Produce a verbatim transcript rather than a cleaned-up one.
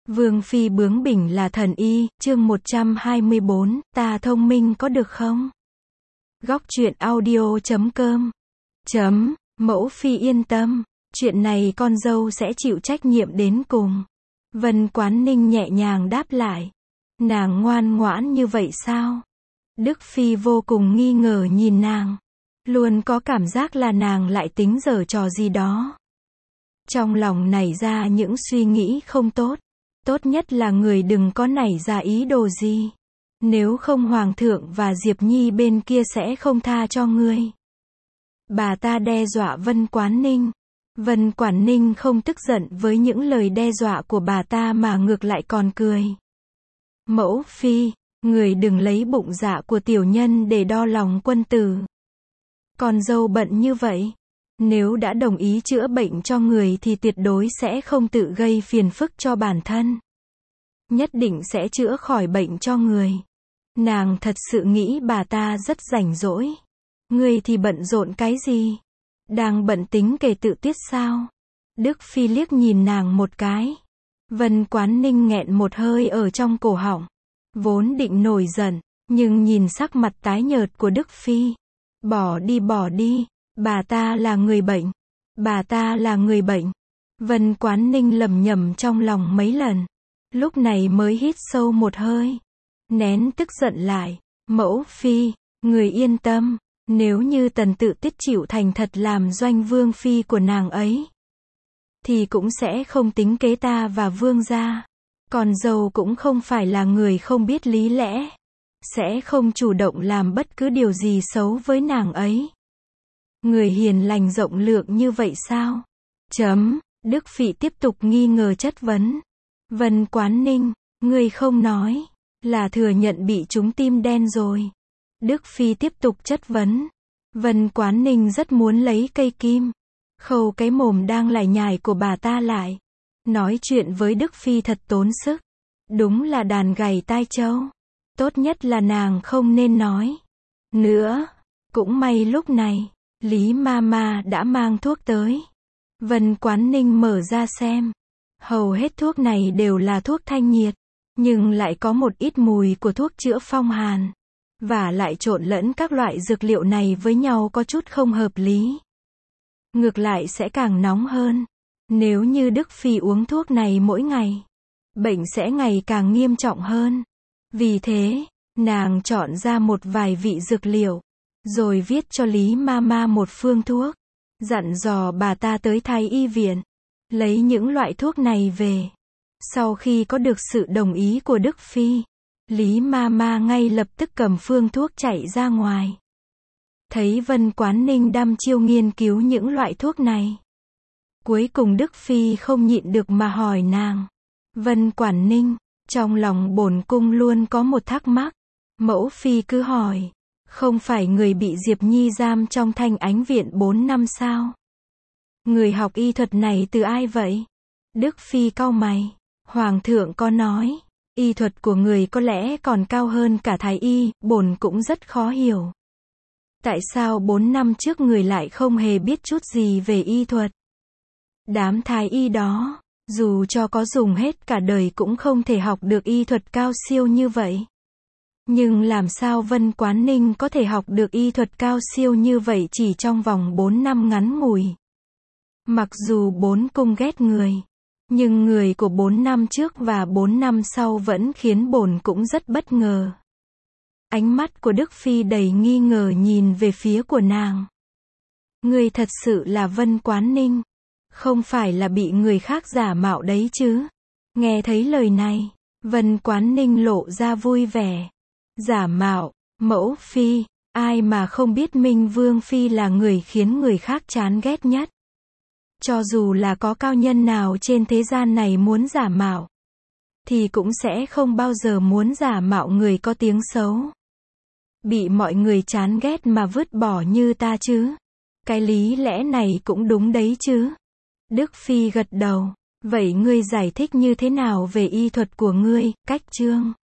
Vương phi bướng bỉnh là thần y, chương một trăm hai mươi bốn, ta thông minh có được không? Góc truyện audio chấm com chấm, mẫu phi yên tâm, chuyện này con dâu sẽ chịu trách nhiệm đến cùng. Vân Quán Ninh nhẹ nhàng đáp lại. Nàng ngoan ngoãn như vậy sao? Đức phi vô cùng nghi ngờ nhìn nàng. Luôn có cảm giác là nàng lại tính giở trò gì đó. Trong lòng nảy ra những suy nghĩ không tốt. Tốt nhất là người đừng có nảy ra ý đồ gì. Nếu không Hoàng thượng và Diệp Nhi bên kia sẽ không tha cho ngươi. Bà ta đe dọa Vân Quán Ninh. Vân Quán Ninh không tức giận với những lời đe dọa của bà ta mà ngược lại còn cười. Mẫu phi, người đừng lấy bụng dạ của tiểu nhân để đo lòng quân tử. Con dâu bận như vậy. Nếu đã đồng ý chữa bệnh cho người thì tuyệt đối sẽ không tự gây phiền phức cho bản thân. Nhất định sẽ chữa khỏi bệnh cho người. Nàng thật sự nghĩ bà ta rất rảnh rỗi. Người thì bận rộn cái gì? Đang bận tính kể tự tiết sao? Đức phi liếc nhìn nàng một cái. Vân Quán Ninh nghẹn một hơi ở trong cổ họng. Vốn định nổi giận, nhưng nhìn sắc mặt tái nhợt của Đức phi. Bỏ đi bỏ đi. Bà ta là người bệnh. Bà ta là người bệnh. Vân Quán Ninh lẩm nhẩm trong lòng mấy lần. Lúc này mới hít sâu một hơi. Nén tức giận lại. Mẫu phi, người yên tâm. Nếu như Tần Tự Tiết chịu thành thật làm doanh vương phi của nàng ấy, thì cũng sẽ không tính kế ta và vương gia. Còn dâu cũng không phải là người không biết lý lẽ. Sẽ không chủ động làm bất cứ điều gì xấu với nàng ấy. Người hiền lành rộng lượng như vậy sao? Chấm, Đức Phỉ tiếp tục nghi ngờ chất vấn. Vân Quán Ninh, người không nói, là thừa nhận bị trúng tim đen rồi. Đức Phi tiếp tục chất vấn. Vân Quán Ninh rất muốn lấy cây kim, khâu cái mồm đang lải nhải của bà ta lại. Nói chuyện với Đức Phi thật tốn sức. Đúng là đàn gầy tai trâu. Tốt nhất là nàng không nên nói nữa. Cũng may lúc này Lý Mama đã mang thuốc tới. Vân Quán Ninh mở ra xem. Hầu hết thuốc này đều là thuốc thanh nhiệt, nhưng lại có một ít mùi của thuốc chữa phong hàn. Và lại trộn lẫn các loại dược liệu này với nhau có chút không hợp lý. Ngược lại sẽ càng nóng hơn. Nếu như Đức Phi uống thuốc này mỗi ngày, bệnh sẽ ngày càng nghiêm trọng hơn. Vì thế, nàng chọn ra một vài vị dược liệu, rồi viết cho Lý Mama một phương thuốc, dặn dò bà ta tới Thái y viện, lấy những loại thuốc này về. Sau khi có được sự đồng ý của Đức Phi, Lý Mama ngay lập tức cầm phương thuốc chạy ra ngoài. Thấy Vân Quán Ninh đăm chiêu nghiên cứu những loại thuốc này. Cuối cùng Đức Phi không nhịn được mà hỏi nàng. Vân Quán Ninh, trong lòng bổn cung luôn có một thắc mắc. Mẫu Phi cứ hỏi. Không phải người bị Diệp Nhi giam trong Thanh Ánh Viện bốn năm sao? Người học y thuật này từ ai vậy? Đức Phi cau mày. Hoàng thượng có nói, y thuật của người có lẽ còn cao hơn cả thái y, bổn cũng rất khó hiểu. Tại sao bốn năm trước người lại không hề biết chút gì về y thuật? Đám thái y đó, dù cho có dùng hết cả đời cũng không thể học được y thuật cao siêu như vậy. Nhưng làm sao Vân Quán Ninh có thể học được y thuật cao siêu như vậy chỉ trong vòng bốn năm ngắn ngủi? Mặc dù bốn cung ghét người, nhưng người của bốn năm trước và bốn năm sau vẫn khiến bổn cũng rất bất ngờ. Ánh mắt của Đức Phi đầy nghi ngờ nhìn về phía của nàng. Người thật sự là Vân Quán Ninh, không phải là bị người khác giả mạo đấy chứ? Nghe thấy lời này, Vân Quán Ninh lộ ra vui vẻ. Giả mạo, mẫu phi, ai mà không biết Minh Vương Phi là người khiến người khác chán ghét nhất. Cho dù là có cao nhân nào trên thế gian này muốn giả mạo, thì cũng sẽ không bao giờ muốn giả mạo người có tiếng xấu. Bị mọi người chán ghét mà vứt bỏ như ta chứ. Cái lý lẽ này cũng đúng đấy chứ. Đức Phi gật đầu. Vậy ngươi giải thích như thế nào về y thuật của ngươi, Cách Chương?